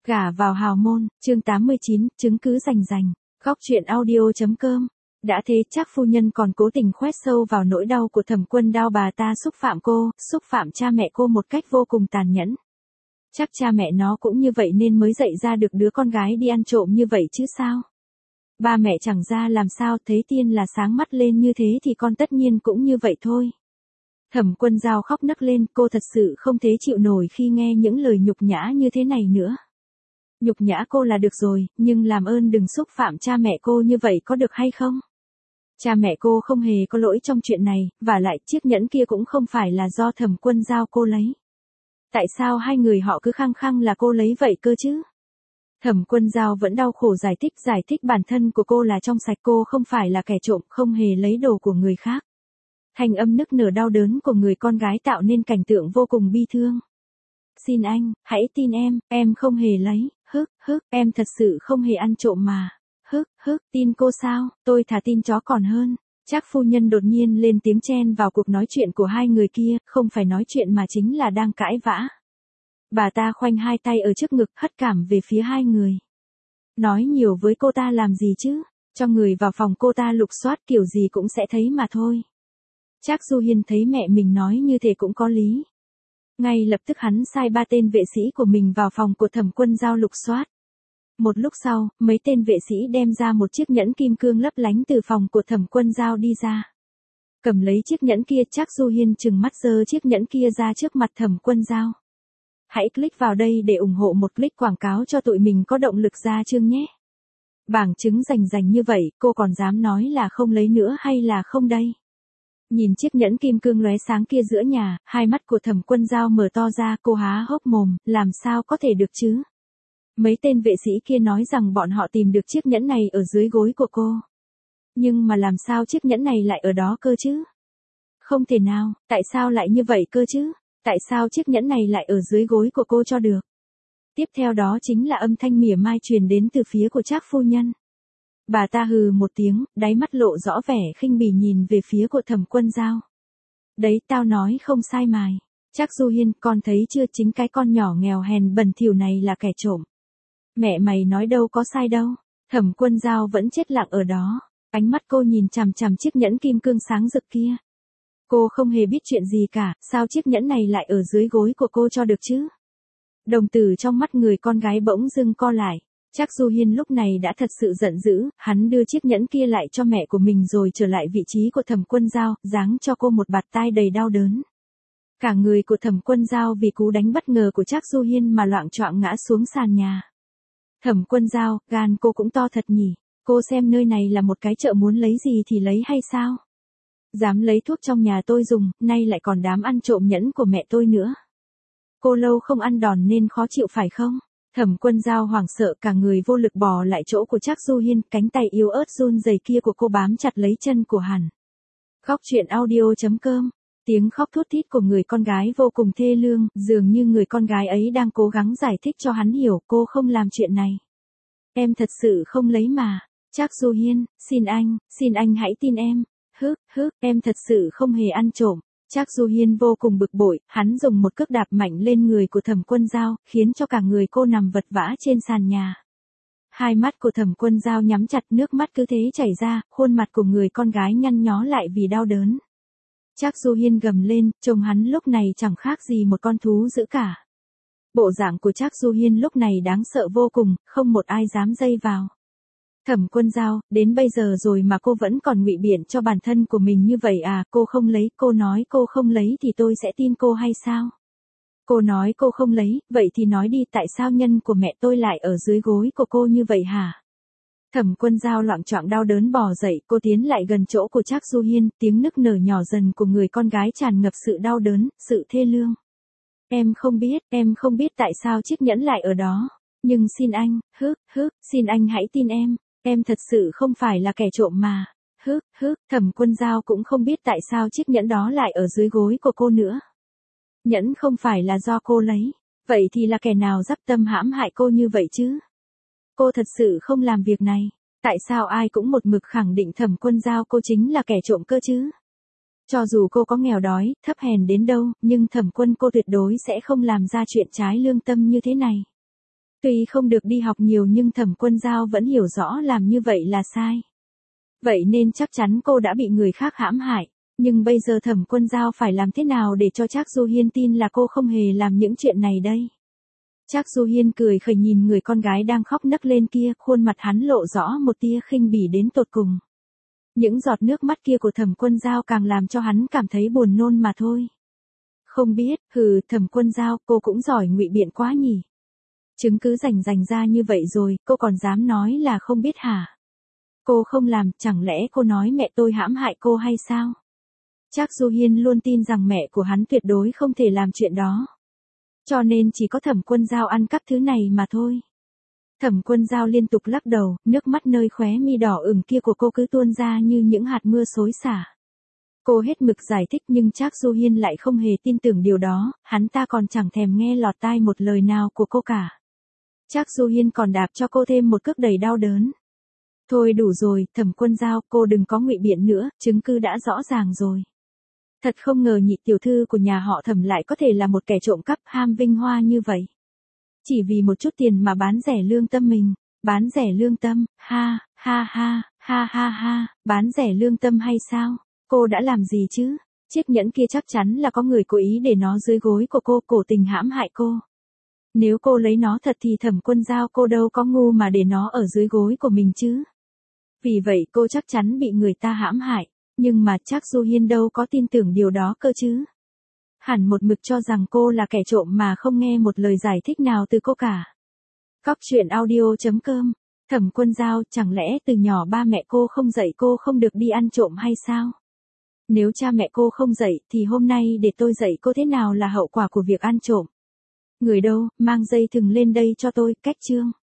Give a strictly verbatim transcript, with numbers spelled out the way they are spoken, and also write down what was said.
Gả vào hào môn, chương tám mươi chín, chứng cứ rành rành. Góc truyện audio.com. Đã thế Trác phu nhân còn cố tình khoét sâu vào nỗi đau của Thẩm Quân Đao, bà ta xúc phạm cô, xúc phạm cha mẹ cô một cách vô cùng tàn nhẫn. Chắc cha mẹ nó cũng như vậy nên mới dạy ra được đứa con gái đi ăn trộm như vậy chứ sao. Ba mẹ chẳng ra làm sao, thấy Tiên là sáng mắt lên như thế thì con tất nhiên cũng như vậy thôi. Thẩm Quân Dao khóc nấc lên, cô thật sự không thể chịu nổi khi nghe những lời nhục nhã như thế này nữa. Nhục nhã cô là được rồi, nhưng làm ơn đừng xúc phạm cha mẹ cô như vậy có được hay không? Cha mẹ cô không hề có lỗi trong chuyện này, và lại chiếc nhẫn kia cũng không phải là do Thẩm Quân Dao cô lấy. Tại sao hai người họ cứ khăng khăng là cô lấy vậy cơ chứ? Thẩm Quân Dao vẫn đau khổ giải thích, giải thích bản thân của cô là trong sạch, cô không phải là kẻ trộm, không hề lấy đồ của người khác. Thanh âm nức nở đau đớn của người con gái tạo nên cảnh tượng vô cùng bi thương. Xin anh, hãy tin em, em không hề lấy, hức, hức, em thật sự không hề ăn trộm mà. Hức, hức, tin cô sao, tôi thà tin chó còn hơn. Trác phu nhân đột nhiên lên tiếng chen vào cuộc nói chuyện của hai người kia, không phải nói chuyện mà chính là đang cãi vã. Bà ta khoanh hai tay ở trước ngực, hất cảm về phía hai người. Nói nhiều với cô ta làm gì chứ, cho người vào phòng cô ta lục soát kiểu gì cũng sẽ thấy mà thôi. Trác Du Hiên thấy mẹ mình nói như thế cũng có lý. Ngay lập tức hắn sai ba tên vệ sĩ của mình vào phòng của Thẩm Quân Dao lục soát. Một lúc sau, mấy tên vệ sĩ đem ra một chiếc nhẫn kim cương lấp lánh từ phòng của Thẩm Quân Dao đi ra. Cầm lấy chiếc nhẫn kia, Trác Du Hiên trừng mắt giơ chiếc nhẫn kia ra trước mặt Thẩm Quân Dao. Hãy click vào đây để ủng hộ một click quảng cáo cho tụi mình có động lực ra chương nhé. Bảng chứng rành rành như vậy, cô còn dám nói là không lấy nữa hay là không đây? Nhìn chiếc nhẫn kim cương lóe sáng kia giữa nhà, hai mắt của Thẩm Quân Dao mở to ra, cô há hốc mồm, làm sao có thể được chứ? Mấy tên vệ sĩ kia nói rằng bọn họ tìm được chiếc nhẫn này ở dưới gối của cô. Nhưng mà làm sao chiếc nhẫn này lại ở đó cơ chứ? Không thể nào, tại sao lại như vậy cơ chứ? Tại sao chiếc nhẫn này lại ở dưới gối của cô cho được? Tiếp theo đó chính là âm thanh mỉa mai truyền đến từ phía của Trác phu nhân. Bà ta hừ một tiếng, đáy mắt lộ rõ vẻ khinh bỉ nhìn về phía của Thẩm Quân Dao. Đấy, tao nói không sai mài. Trác Du Hiên, con thấy chưa, chính cái con nhỏ nghèo hèn bẩn thỉu này là kẻ trộm. Mẹ mày nói đâu có sai đâu. Thẩm Quân Dao vẫn chết lặng ở đó. Ánh mắt cô nhìn chằm chằm chiếc nhẫn kim cương sáng rực kia. Cô không hề biết chuyện gì cả, sao chiếc nhẫn này lại ở dưới gối của cô cho được chứ? Đồng tử trong mắt người con gái bỗng dưng co lại. Trác Du Hiên lúc này đã thật sự giận dữ, hắn đưa chiếc nhẫn kia lại cho mẹ của mình rồi trở lại vị trí của Thẩm Quân Dao, giáng cho cô một bạt tai đầy đau đớn. Cả người của Thẩm Quân Dao vì cú đánh bất ngờ của Trác Du Hiên mà loạng choạng ngã xuống sàn nhà. Thẩm Quân Dao, gan cô cũng to thật nhỉ, cô xem nơi này là một cái chợ muốn lấy gì thì lấy hay sao? Dám lấy thuốc trong nhà tôi dùng, nay lại còn dám ăn trộm nhẫn của mẹ tôi nữa. Cô lâu không ăn đòn nên khó chịu phải không? Thẩm Quân Dao hoảng sợ, cả người vô lực bò lại chỗ của Trác Du Hiên, cánh tay yếu ớt run rẩy kia của cô bám chặt lấy chân của hắn. Góc truyện audio.com. Tiếng khóc thút thít của người con gái vô cùng thê lương, dường như người con gái ấy đang cố gắng giải thích cho hắn hiểu cô không làm chuyện này. Em thật sự không lấy mà. Trác Du Hiên, xin anh, xin anh hãy tin em. Hức, hức, em thật sự không hề ăn trộm. Trác Du Hiên vô cùng bực bội, hắn dùng một cước đạp mạnh lên người của Thẩm Quân Dao, khiến cho cả người cô nằm vật vã trên sàn nhà. Hai mắt của Thẩm Quân Dao nhắm chặt, nước mắt cứ thế chảy ra, khuôn mặt của người con gái nhăn nhó lại vì đau đớn. Trác Du Hiên gầm lên, trông hắn lúc này chẳng khác gì một con thú dữ cả. Bộ dạng của Trác Du Hiên lúc này đáng sợ vô cùng, không một ai dám dây vào. Thẩm Quân Dao, đến bây giờ rồi mà cô vẫn còn ngụy biện cho bản thân của mình như vậy à? Cô không lấy, cô nói cô không lấy thì tôi sẽ tin cô hay sao? Cô nói cô không lấy, vậy thì nói đi, tại sao nhân của mẹ tôi lại ở dưới gối của cô như vậy hả? Thẩm Quân Dao loạng choạng đau đớn bò dậy, cô tiến lại gần chỗ của Trác Du Hiên, tiếng nức nở nhỏ dần của người con gái tràn ngập sự đau đớn, sự thê lương. Em không biết, em không biết tại sao chiếc nhẫn lại ở đó, nhưng xin anh, hức, hức, xin anh hãy tin em. Em thật sự không phải là kẻ trộm mà. Hức, hức, Thẩm Quân Dao cũng không biết tại sao chiếc nhẫn đó lại ở dưới gối của cô nữa. Nhẫn không phải là do cô lấy. Vậy thì là kẻ nào dắp tâm hãm hại cô như vậy chứ? Cô thật sự không làm việc này. Tại sao ai cũng một mực khẳng định Thẩm Quân Dao cô chính là kẻ trộm cơ chứ? Cho dù cô có nghèo đói, thấp hèn đến đâu, nhưng Thẩm Quân cô tuyệt đối sẽ không làm ra chuyện trái lương tâm như thế này. Tuy không được đi học nhiều nhưng Thẩm Quân Giao vẫn hiểu rõ làm như vậy là sai. Vậy nên chắc chắn cô đã bị người khác hãm hại. Nhưng bây giờ Thẩm Quân Giao phải làm thế nào để cho Trác Du Hiên tin là cô không hề làm những chuyện này đây? Trác Du Hiên cười khẩy nhìn người con gái đang khóc nấc lên kia, khuôn mặt hắn lộ rõ một tia khinh bỉ đến tột cùng. Những giọt nước mắt kia của Thẩm Quân Giao càng làm cho hắn cảm thấy buồn nôn mà thôi. Không biết, hừ, Thẩm Quân Giao, cô cũng giỏi ngụy biện quá nhỉ. Chứng cứ rành rành ra như vậy rồi, cô còn dám nói là không biết hả? Cô không làm, chẳng lẽ cô nói mẹ tôi hãm hại cô hay sao? Trác Du Hiên luôn tin rằng mẹ của hắn tuyệt đối không thể làm chuyện đó. Cho nên chỉ có Thẩm Quân Giao ăn cắp thứ này mà thôi. Thẩm Quân Giao liên tục lắc đầu, nước mắt nơi khóe mi đỏ ửng kia của cô cứ tuôn ra như những hạt mưa xối xả. Cô hết mực giải thích nhưng Trác Du Hiên lại không hề tin tưởng điều đó, hắn ta còn chẳng thèm nghe lọt tai một lời nào của cô cả. Trác Du Hiên còn đạp cho cô thêm một cước đầy đau đớn. Thôi đủ rồi, Thẩm Quân Giao, cô đừng có ngụy biện nữa, chứng cứ đã rõ ràng rồi. Thật không ngờ nhị tiểu thư của nhà họ Thẩm lại có thể là một kẻ trộm cắp ham vinh hoa như vậy. Chỉ vì một chút tiền mà bán rẻ lương tâm mình, bán rẻ lương tâm, ha, ha ha, ha ha ha, bán rẻ lương tâm hay sao? Cô đã làm gì chứ? Chiếc nhẫn kia chắc chắn là có người cố ý để nó dưới gối của cô, cố tình hãm hại cô. Nếu cô lấy nó thật thì Thẩm Quân Giao cô đâu có ngu mà để nó ở dưới gối của mình chứ. Vì vậy cô chắc chắn bị người ta hãm hại, nhưng mà Trác Du Hiên đâu có tin tưởng điều đó cơ chứ. Hẳn một mực cho rằng cô là kẻ trộm mà không nghe một lời giải thích nào từ cô cả. Cóc truyện audio chấm com. Thẩm Quân Giao, chẳng lẽ từ nhỏ ba mẹ cô không dạy cô không được đi ăn trộm hay sao? Nếu cha mẹ cô không dạy thì hôm nay để tôi dạy cô thế nào là hậu quả của việc ăn trộm. Người đâu, mang dây thừng lên đây cho tôi, cách chương.